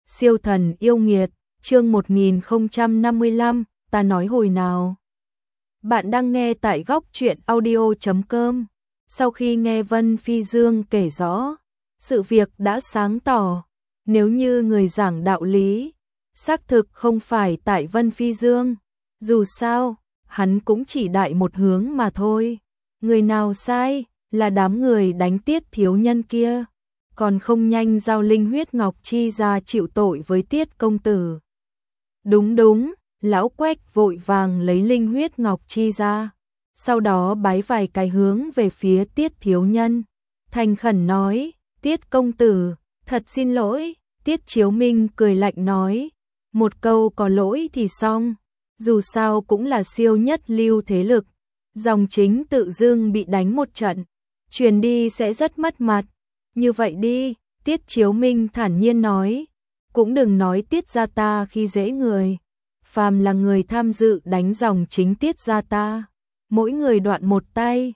Siêu thần yêu nghiệt, chương 1055, ta nói hồi nào. Bạn đang nghe tại góc truyện audio.com. Sau khi nghe Vân Phi Dương kể rõ, sự việc đã sáng tỏ. Nếu như người giảng đạo lý, xác thực không phải tại Vân Phi Dương. Dù sao, hắn cũng chỉ đại một hướng mà thôi. Người nào sai, là đám người đánh Tiết thiếu nhân kia. Còn không nhanh giao linh huyết ngọc chi ra chịu tội với Tiết công tử. Đúng, lão Quách vội vàng lấy linh huyết ngọc chi ra, sau đó bái vài cái hướng về phía Tiết thiếu nhân, thành khẩn nói, Tiết công tử, thật xin lỗi. Tiết Chiếu Minh cười lạnh nói, một câu có lỗi thì xong, dù sao cũng là siêu nhất lưu thế lực, dòng chính tự dưng bị đánh một trận, truyền đi sẽ rất mất mặt. Như vậy đi, Tiết Chiếu Minh thản nhiên nói, cũng đừng nói Tiết gia ta khi dễ người. Phàm là người tham dự đánh dòng chính Tiết gia ta, mỗi người đoạn một tay.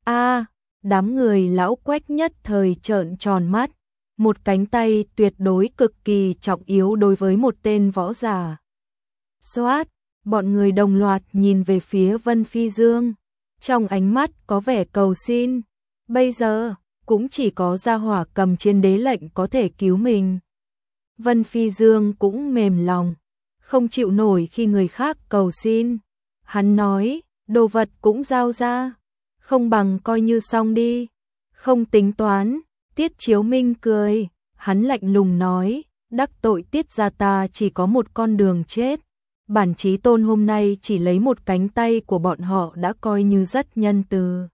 Đám người lão Quách nhất thời trợn tròn mắt, một cánh tay tuyệt đối cực kỳ trọng yếu đối với một tên võ giả. Xoát, bọn người đồng loạt nhìn về phía Vân Phi Dương, trong ánh mắt có vẻ cầu xin. Bây giờ cũng chỉ có gia hỏa cầm chiến đế lệnh có thể cứu mình. Vân Phi Dương cũng mềm lòng, không chịu nổi khi người khác cầu xin. Hắn nói, đồ vật cũng giao ra, không bằng coi như xong đi, không tính toán. Tiết Chiếu Minh cười, hắn lạnh lùng nói, đắc tội Tiết gia ta chỉ có một con đường chết. Bản chí tôn hôm nay chỉ lấy một cánh tay của bọn họ đã coi như rất nhân từ.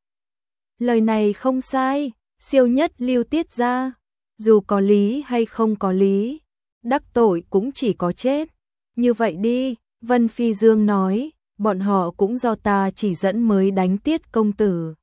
Lời này không sai. Siêu nhất lưu Tiết gia, dù có lý hay không có lý, đắc tội cũng chỉ có chết. Như vậy đi, Vân Phi Dương nói, bọn họ cũng do ta chỉ dẫn mới đánh Tiết công tử.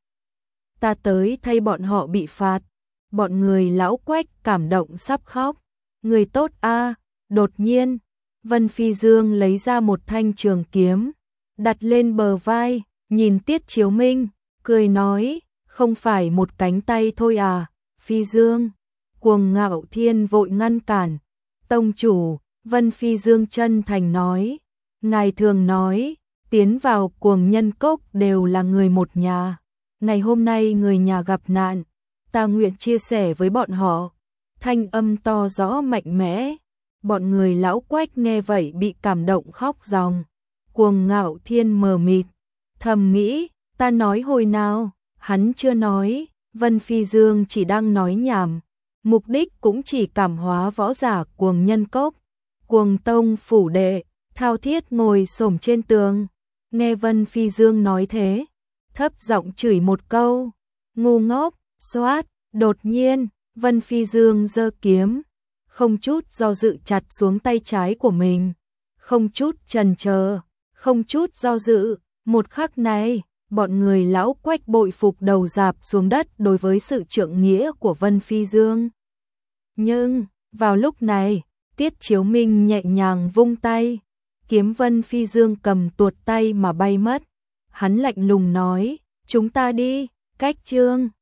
Ta tới thay bọn họ bị phạt. Bọn người lão Quách cảm động sắp khóc. Người tốt a. Đột nhiên, Vân Phi Dương lấy ra một thanh trường kiếm, đặt lên bờ vai, nhìn Tiết Chiếu Minh, cười nói, không phải một cánh tay thôi à, Phi Dương. Cuồng Ngạo Thiên vội ngăn cản. Tông chủ, Vân Phi Dương chân thành nói, ngài thường nói, tiến vào Cuồng Nhân Cốc đều là người một nhà. Ngày hôm nay người nhà gặp nạn, ta nguyện chia sẻ với bọn họ. Thanh âm to rõ mạnh mẽ. Bọn người lão Quách nghe vậy bị cảm động khóc ròng. Cuồng Ngạo Thiên mờ mịt, thầm nghĩ, ta nói hồi nào. Hắn chưa nói, Vân Phi Dương chỉ đang nói nhảm, mục đích cũng chỉ cảm hóa võ giả Cuồng Nhân Cốc. Cuồng Tông phủ đệ, Thao Thiết ngồi xổm trên tường, nghe Vân Phi Dương nói thế, thấp giọng chửi một câu, ngu ngốc. Xoát, đột nhiên, Vân Phi Dương giơ kiếm, không chút do dự chặt xuống tay trái của mình, không chút chần chờ, không chút do dự. Một khắc này, bọn người lão Quách bội phục đầu rạp xuống đất đối với sự trượng nghĩa của Vân Phi Dương. Nhưng, vào lúc này, Tiết Chiếu Minh nhẹ nhàng vung tay, kiếm Vân Phi Dương cầm tuột tay mà bay mất. Hắn lạnh lùng nói, chúng ta đi, cách chương.